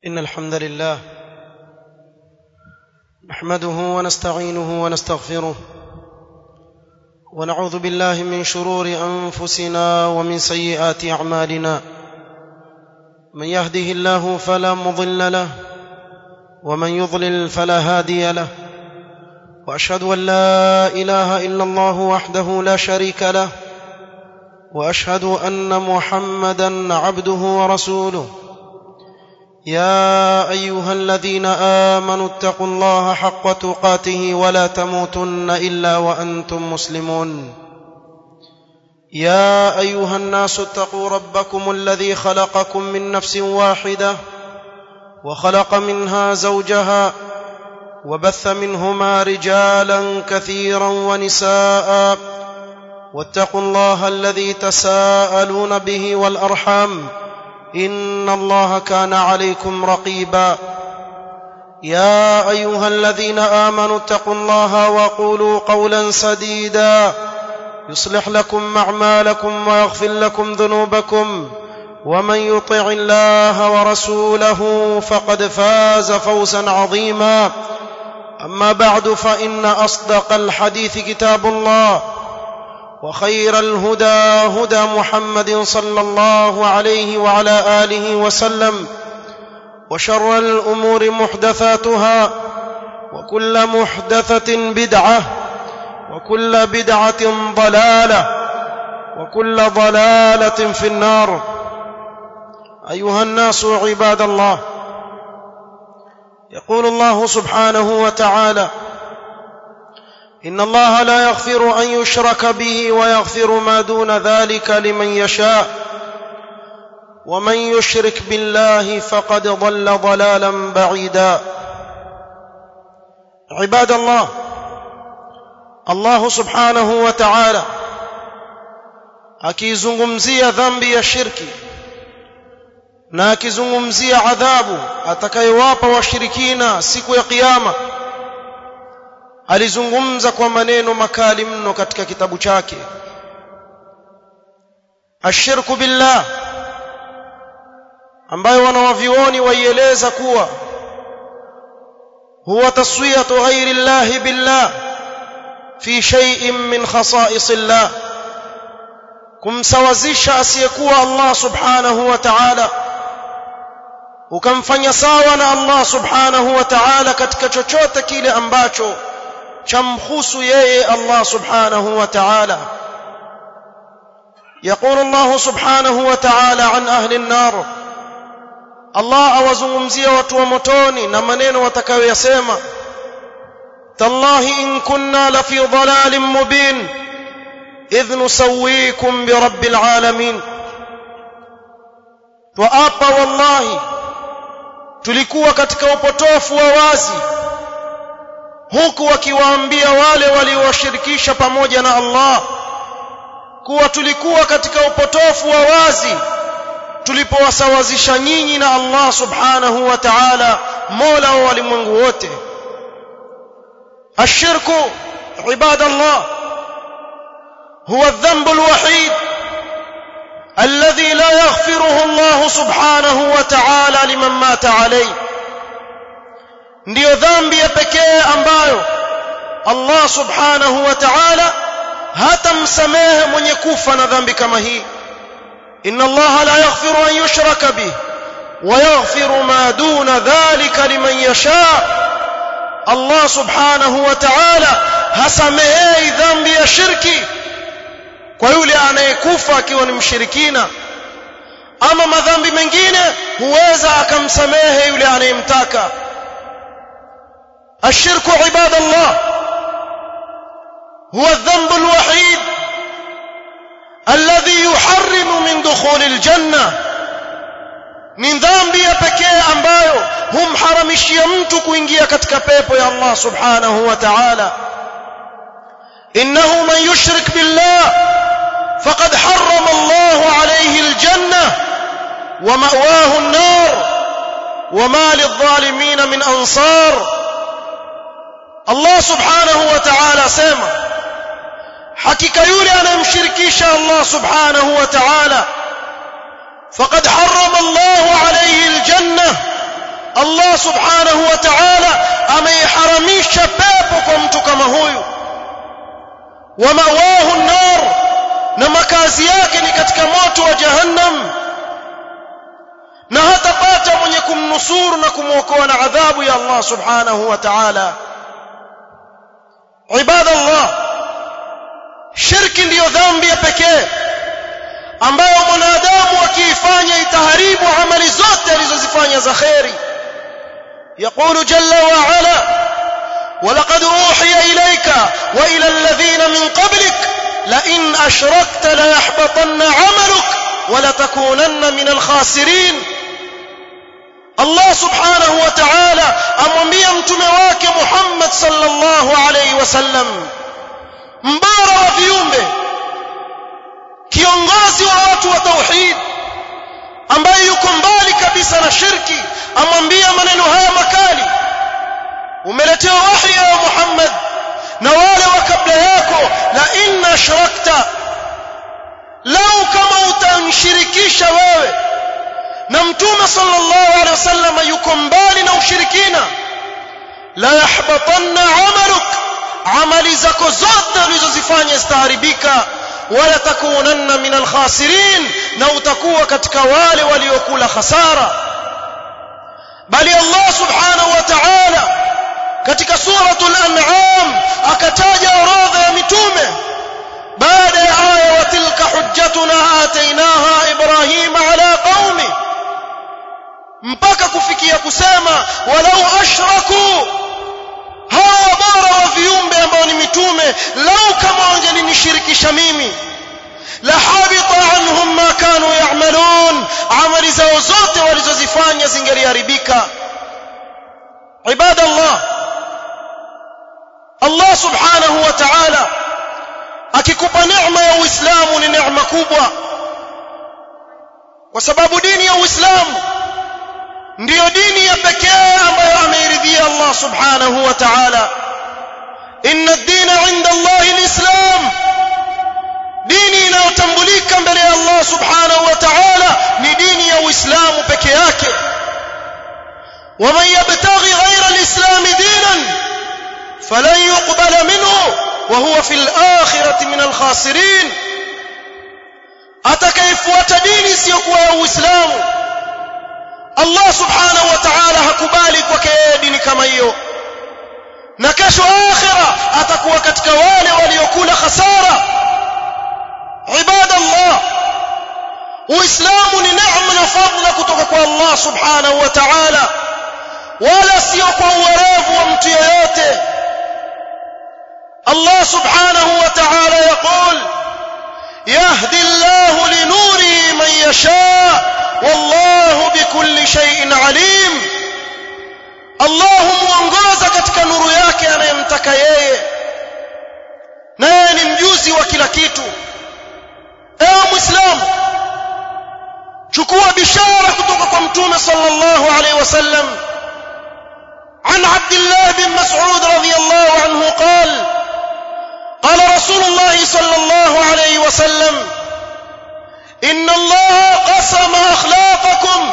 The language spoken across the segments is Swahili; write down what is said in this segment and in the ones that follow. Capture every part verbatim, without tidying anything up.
إن الحمد لله نحمده ونستعينه ونستغفره ونعوذ بالله من شرور أنفسنا ومن سيئات أعمالنا من يهده الله فلا مضل له ومن يضلل فلا هادي له وأشهد أن لا إله إلا الله وحده لا شريك له وأشهد أن محمدًا عبده ورسوله يا أيها الذين آمنوا اتقوا الله حق تقاته ولا تموتن إلا وأنتم مسلمون يا أيها الناس اتقوا ربكم الذي خلقكم من نفس واحدة وخلق منها زوجها وبث منهما رجالا كثيرا ونساء واتقوا الله الذي تساءلون به والأرحام إن الله كان عليكم رقيبا يا أيها الذين آمنوا اتقوا الله وقولوا قولا سديدا يصلح لكم أعمالكم ويغفر لكم ذنوبكم ومن يطع الله ورسوله فقد فاز فوزا عظيما أما بعد فإن أصدق الحديث كتاب الله وخير الهدى هدى محمد صلى الله عليه وعلى آله وسلم وشر الأمور محدثاتها وكل محدثة بدعة وكل بدعة ضلالة وكل ضلالة في النار أيها الناس عباد الله يقول الله سبحانه وتعالى إن الله لا يغفر أن يشرك به ويغفر ما دون ذلك لمن يشاء ومن يشرك بالله فقد ضل ضلالا بعيدا عباد الله الله سبحانه وتعالى akizungumzia dhambi ya shirki na akizungumzia adhabu atakayowapa washirikina siku ya kiyama alizungumza kwa maneno makali mno katika kitabu chake ashirku billah ambayo wanawavioni waieleza kuwa huwa taswiyatu ghairi llahi billah fi shay'in min khasa'is llah kumsawazisha asiyekuwa Allah subhanahu wa ta'ala ukamfanya sawa na Allah subhanahu wa ta'ala katika chochote kile ambacho chamhusu yeye Allah subhanahu wa ta'ala يقول الله سبحانه وتعالى عن أهل النار الله awazungumzia watu wa motoni na maneno watakayoyasema tallahi in kunna la fi dhalalin mubin idh nusawwikum bi rabbil alamin wa apa wallahi tulikuwa katika upotofu wa wazi huku wakiwaambia wale waliowashirikisha pamoja na Allah kuwa tulikuwa katika upotofu wa wazi tulipowasawazisha nyinyi na Allah subhanahu wa ta'ala mola wa walimwengu wote ashirku ibadallah huwa adh-dhanbu al-wahid alladhi la yaghfiruhu Allah subhanahu wa ta'ala liman mata alayhi ndiyo dhambi ya pekee ambayo Allah subhanahu wa ta'ala hatamsamehe mwenye kufa na dhambi kama hii inna Allah la yaghfiru an yushraka bih wa yaghfiru ma duna dhalika liman yasha Allah subhanahu wa ta'ala hasamehe dhambi ya shirki kwa yule anayekufa akiwa ni mshirikina ama madhambi mengine huweza akamsamehe yule anayemtaka الشرك عباد الله هو الذنب الوحيد الذي يحرم من دخول الجنة من dhambi ya pekee ambayo humharamishia mtu kuingia katika pepo ya Allah subhanahu wa ta'ala innahu man yushrik billah faqad harrama Allah alayhi aljanna wa ma'wahu an-nar wa ma lidh-dhalimin min ansar Allah subhanahu wa ta'ala sema hakika yule anayemshirikisha Allah subhanahu wa ta'ala فقد حرم الله عليه الجنة Allah subhanahu wa ta'ala ameiharamisha pepo kwa mtu kama huyu, wa mawahu an-nar, na makazi yake ni katika moto wa jahannam, na hatapata mwenye kumnusuru na kumwokoa na adhabu ya Allah subhanahu wa ta'ala. Ibadallah, shirki ndiyo dhambi ya pekee ambayo mwanadamu akiifanya itaharibu amali zote alizozifanya za khairi. يقول جل وعلا: ولقد أوحي إليك وإلى الذين من قبلك لئن أشركت ليحبطن عملك ولتكونن من الخاسرين. Allah subhanahu wa ta'ala amwambia mtume wake Muhammad sallallahu alayhi wasallam, mbara wa viumbe, kiongozi wa watu wa tauhid, ambaye yuko mbali kabisa na shirki, amwambia maneno haya makali: umeletewa wahi ya Muhammad na wale wa kabla yako, la in ashrakta, lau kama utamshirikisha wewe na mtume sallallahu alaihi wasallam yuko mbali na ushirikina, la yahbatanna amaluk, amali zako zote ulizozifanya zitaharibika, wala takunanna min alkhasirin, na utakuwa katika wale waliokula khasara. Bali Allah subhanahu wa ta'ala katika suratul an'am akataja orodha ya mitume baada ya aya: wa tilka hujjatuna atainaha ibrahima ala qaumi, mpaka kufikia kusema walau ashraku, hawa bora wa viumbe ambao ni mitume, lau kama wangelinishirikisha mimi, la habita anhum ma kanu ya'malun, amali zao zote walizozifanya zingeliharibika. Ibadallah, Allah subhanahu wa ta'ala akikupa neema ya Uislamu ni neema kubwa, kwa sababu dini ya Uislamu ndiyo dini ya pekee ambayo ameiridhia Allah subhanahu wa ta'ala. Inna ad-dina 'inda Allahi al-Islam, dini inayotambulika mbele ya Allah subhanahu wa ta'ala ni dini ya Uislamu peke yake. wa man yabtaghi ghayra al-islam dinan falan yuqbala minhu wa huwa fil akhirati min al-khasirin, atakayefuata dini isiyokuwa ya Uislamu Allah subhanahu wa ta'ala hakubali kwake dini kama hiyo, na kesho akhira atakuwa katika wale waliokula khasara. Ibadallah, Uislamu ni neema na fadhila kutoka kwa Allah subhanahu wa ta'ala, wala sio kwa uwerevu wa mtu yeyote. Allah subhanahu wa ta'ala yaqul: yahdi Allahu li nurihi man yasha wallahu bikulli shay'in alim. Allah muongoza katika nuru yake anayemtaka yeye, naye ni mjuzi wa kila kitu. Ewe Muislamu, chukua bishara kutoka kwa mtume sallallahu alayhi wasallam. عن عبد الله بن مسعود رضي الله عنه قال: قال رسول الله صلى الله عليه وسلم: إن الله قسم أخلاقكم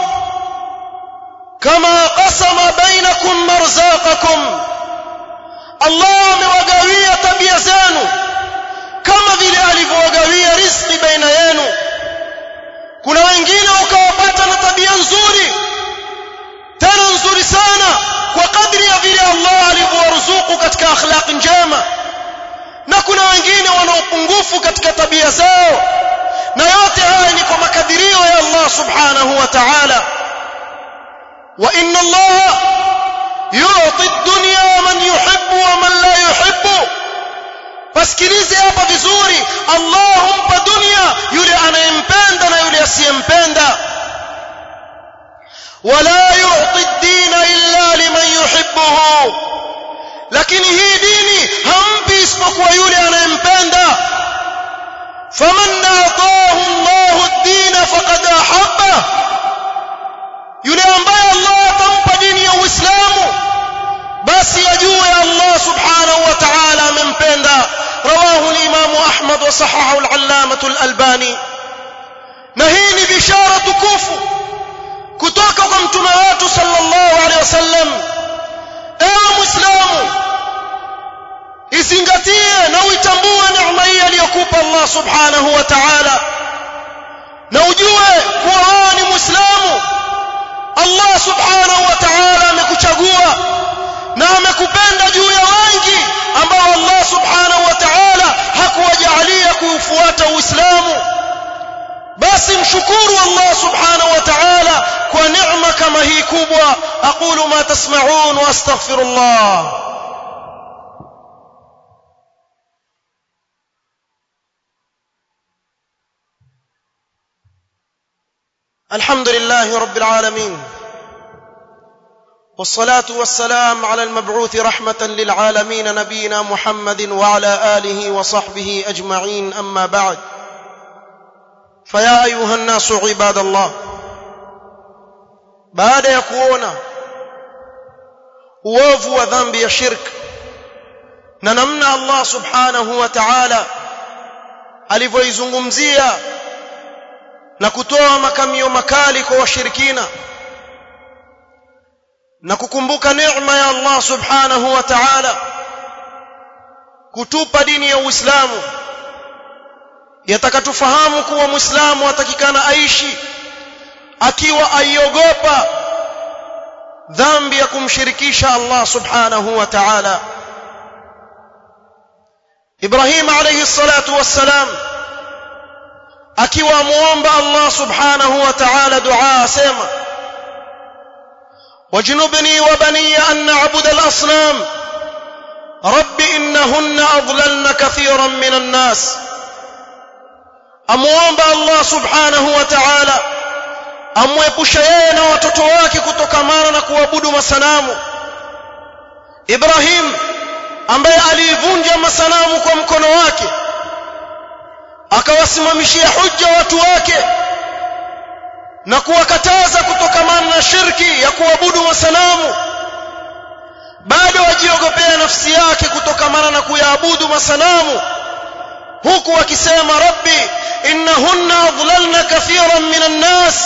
كما قسم بينكم مرزاقكم. الله amewagawia tabia zenu kama vile alivyowagawia riziki baina yenu. Kuna wengine ukawapata na tabia nzuri, tena nzuri sana, kwa kadri ya vile Allah alivyowaruzuku katika akhlaq njema, na kuna wengine wana upungufu katika tabia zao, na yote haya ni kwa makadirio ya Allah subhanahu wa ta'ala. wa inna Allah yu'ti ad-dunya man yuhibbu wa man la yuhibbu. Pasikilize hapa vizuri, Allah humpa dunia yule anayempenda na yule asiyempenda. wala yu'ti ad-dina illa liman yuhibbuhu, lakini hii dini hampi isipokuwa yule anayempenda. faman a'tahu Allahu ad-dina faqad ahabba, yule ambaye Allah atampa dini ya Uislamu basi ajue Allah subhanahu wa ta'ala amempenda. rawahu al-Imam Ahmad wa sahahahu al-Allamah al-Albani. Na hii ni bishara tukufu kutoka kwa mtume wetu sallallahu alayhi uizingatie na uitambue neema hii aliyokupa Allah subhanahu wa ta'ala, na ujue kuwa wewe ni Muislamu. Allah subhanahu wa ta'ala amekuchagua na amekupenda juu ya wengi ambao Allah subhanahu wa ta'ala hakuwajalia kuufuata Uislamu. basi mshukuru Allah subhanahu wa ta'ala kwa neema kama hii kubwa. aqulu ma tasma'un wa astaghfirullah. الحمد لله رب العالمين، والصلاة والسلام على المبعوث رحمة للعالمين نبينا محمد وعلى آله وصحبه أجمعين. أما بعد، فيا أيها الناس عباد الله، baada ya kuona uovu wa dhambi ya shirk na namna Allah subhanahu wa ta'ala alivyoizungumzia na kutoa makamio makali kwa washirikina, na kukumbuka neema ya Allah subhanahu wa ta'ala kutupa dini ya Uislamu, yatakatufahamu kuwa Muislamu atakikana aishi akiwa aiogopa dhambi ya kumshirikisha Allah subhanahu wa ta'ala. Ibrahim alayhi salatu wassalam akiwa muomba Allah subhanahu wa ta'ala dua asema: wajnubni wa bani an na'budu al-asnam rabbi innahunna adlalna kathiran min an-nas. amuomba Allah subhanahu wa ta'ala amwepushe yeye na watoto wake kutokamana na kuabudu masanamu. Ibrahim ambaye alivunja masanamu kwa mkono wake, akawasimamishia hujja watu wake na kuwakataza kutokamana na shirki ya kuabudu masanamu, bado wajiogopea nafsi yake kutokamana na kuyaabudu masanamu, huku akisema rabbi innahunna adlalna kathiran minan nas,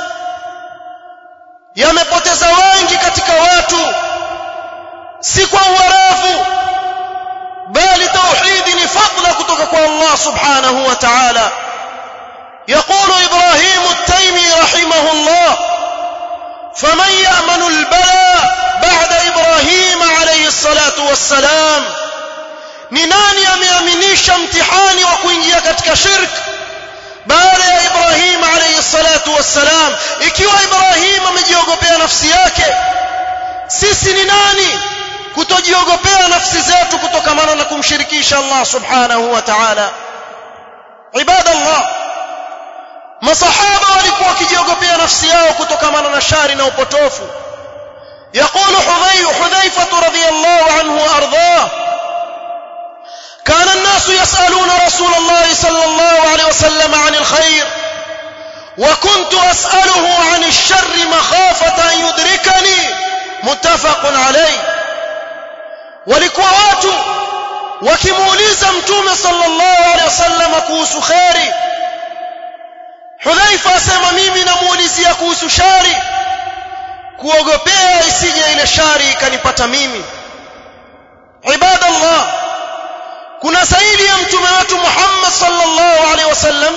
yamepoteza wengi katika watu, si kwa uwerevu bali tauhidi ni fadla kutoka kwa Allah subhanahu wa ta'ala. يقول إبراهيم التيمي رحمه الله: فمن يأمن البلاء بعد إبراهيم عليه الصلاة والسلام. ni nani ameaminisha mtihani wa kuingia katika shirk baada ya Ibrahim alayhi salatu wassalam? Ikiwa Ibrahim amejiogopea nafsi yake, sisi ni nani kutojiogopea nafsi zetu kutokamana na kumshirikisha Allah subhanahu wa ta'ala? Ibadallah, masahaba walikuwa wakijiogopea nafsi yao kutokamana na shari na upotofu. يقول حذيفة رضي الله عنه وأرضاه: كان الناس يسألون رسول الله صلى الله عليه وسلم عن الخير وكنت أسأله عن الشر مخافة أن يدركني. متفق عليه. walikuwa watu wakimuuliza mtume sallallahu alaihi wasallam kuhusu khairi. Hudhaifa asema mimi namuulizia kuhusu shari, kuogopea isije ile shari ikanipata mimi. Ibadallah, kuna zaidi ya mtume wetu Muhammad sallallahu alaihi wasallam.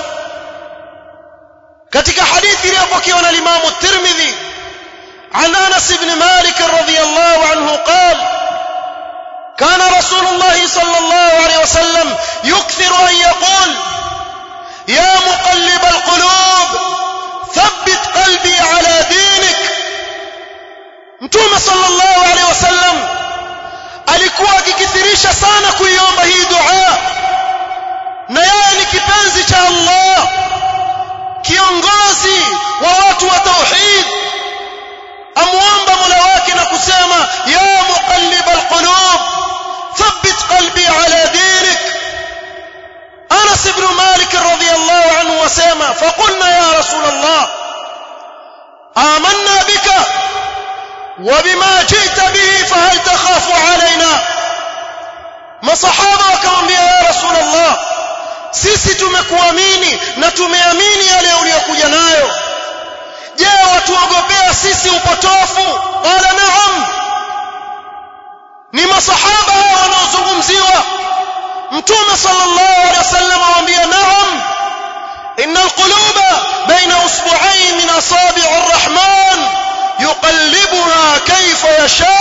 katika hadithi iliyopokewa na Imam at-Tirmidhi عن أنس بن مالك رضي الله عنه قال: كان رسول الله صلى الله عليه وسلم يكثر أن يقول: يا مقلب القلوب ثبت قلبي على دينك. mtume sallallahu alaihi wasallam alikuwa akikithirisha sana kuiomba hii dua, na yeye ni kipenzi cha Allah, kiongozi wa watu wa tauhid. amuomba Mola wake na kusema: ya muqallib alqulub thabbit qalbi ala dinik. Anas ibn Malik radhiyallahu anhu wasema: faqulna ya rasul Allah amanna bika wa bima ji'ta bihi fahal takhafu alaina. masahaba wakamwambia: ya rasul Allah, sisi tumekuamini na tumeamini yale uliyokuja nayo, je, watuogopea sisi upotofu? Qala na'am. ni masahaba wanaozungumza yazungumziwa mtume sallallahu alaihi wasallam awaambia naam innal quluba baina usbu'ayn min asabi'ir rahman yuqallibuha kayfa yasha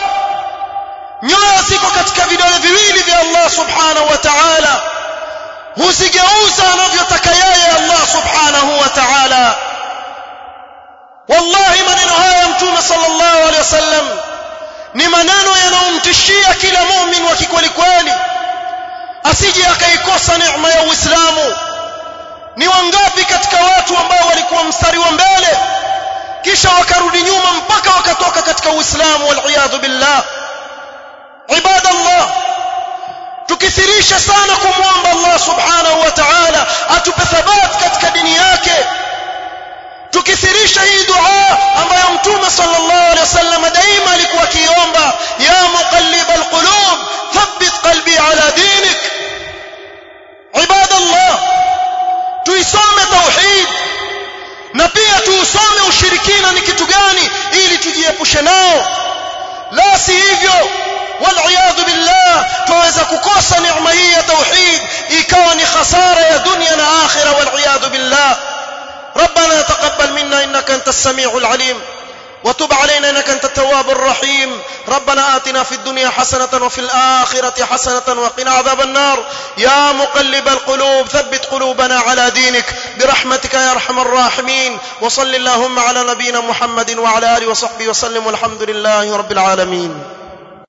nyoyo ziko katika vidole viwili vya Allah subhanahu wa ta'ala huzigeuza anavyotaka yeye Allah subhanahu wa ta'ala wallahi maneno haya mtume sallallahu alaihi wasallam ni maneno yanayomtishia kila muumini wa kikweli kweli asije akaikosa neema ya Uislamu. Ni wangapi katika watu ambao walikuwa mstari wa mbele kisha wakarudi nyuma mpaka wakatoka katika Uislamu wal iyadhu billah. Ibadallah, tukithirisha sana kumwomba Allah subhanahu wa ta'ala atupe thabat katika dini yake, tukithirisha hii dua ambayo mtume sallallahu alaihi wasallam daima alikuwa akiomba, ya muqallibal qulub thabbit qalbi ala dinik. Ibadallah, tuisome tauhid na pia tuusome ushirikina ni kitu gani ili tujiepushe nao, la si hivyo والعياذ بالله توeza kukosa neema hii ya tauhid ikawa ni khasara ya dunia na akhira والعياذ بالله. ربنا تقبل منا انك انت السميع العليم وتب علينا انك انت التواب الرحيم. ربنا آتنا في الدنيا حسنة وفي الآخرة حسنة وقنا عذاب النار. يا مقلب القلوب ثبت قلوبنا على دينك برحمتك يا ارحم الراحمين. وصل اللهم على نبينا محمد وعلى آله وصحبه وسلم والحمد لله رب العالمين.